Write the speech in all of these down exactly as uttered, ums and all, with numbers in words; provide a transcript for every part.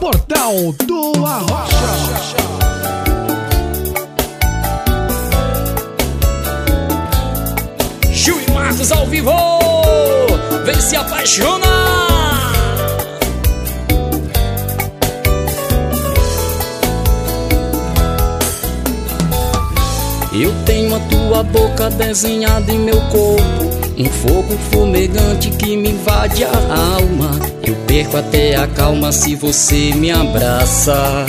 Portal do Arrocha. Gil e Marcos ao vivo, vem se apaixonar. Eu tenho a tua boca desenhada em meu corpo, um fogo fumegante que me invade a alma. Eu perco até a calma se você me abraça.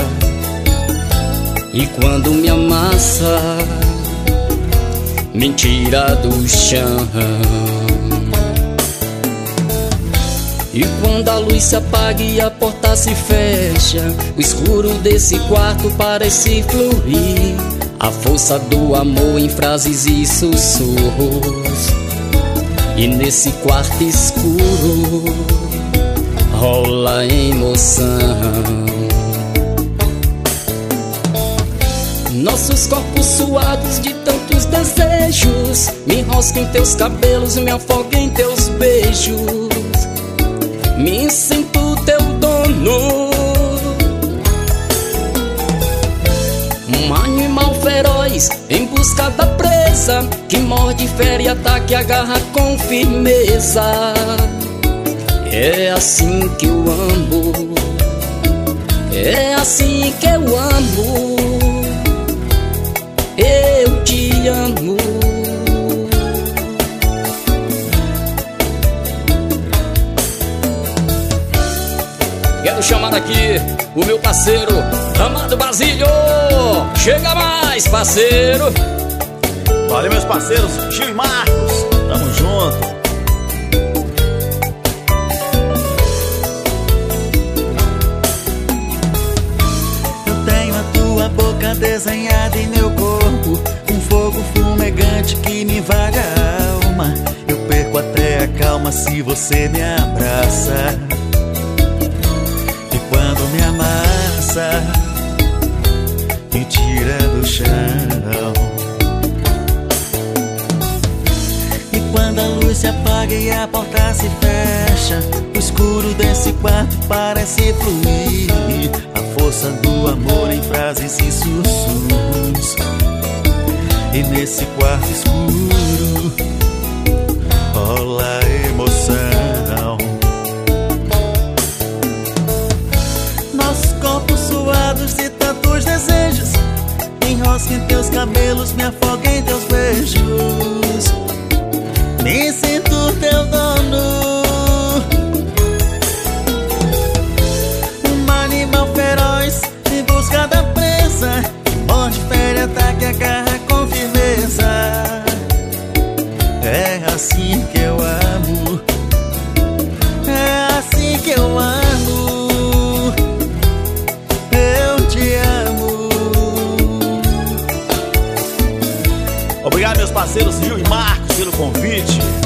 E quando me amassa, me tira do chão. E quando a luz se apaga e a porta se fecha, o escuro desse quarto parece fluir a força do amor em frases e sussurros. E nesse quarto escuro rola emoção. Nossos corpos suados de tantos desejos, me enrosco em teus cabelos, me afogo em teus beijos. Me sinto teu dono, um animal feroz em busca da presa, que morde, fere, ataque, agarra com firmeza. É assim que eu amo, é assim que eu amo, eu te amo. Quero chamar aqui o meu parceiro amado Basílio. Chega mais, parceiro. Valeu, meus parceiros Gil e Marcos, tamo junto. Eu tenho a tua boca desenhada em meu corpo, um fogo fumegante que me invade a alma. Eu perco até a calma se você me abraça. E quando me amassa, me tira do chão. E quando a luz se apaga e a porta se fecha, o escuro desse quarto parece fluir a força do amor em frases e sussurros. E nesse quarto escuro rola emoção. Nossos corpos suados de tantos desejos, me enrosco em teus cabelos, me afogo em teus beijos. Me sinto teu dono, um animal feroz em busca da presa, que morde, fere, ataque, agarra com firmeza. É assim que eu amo, é assim que eu amo, eu te amo. Obrigado, meus parceiros Gil e Marcos, pelo convite.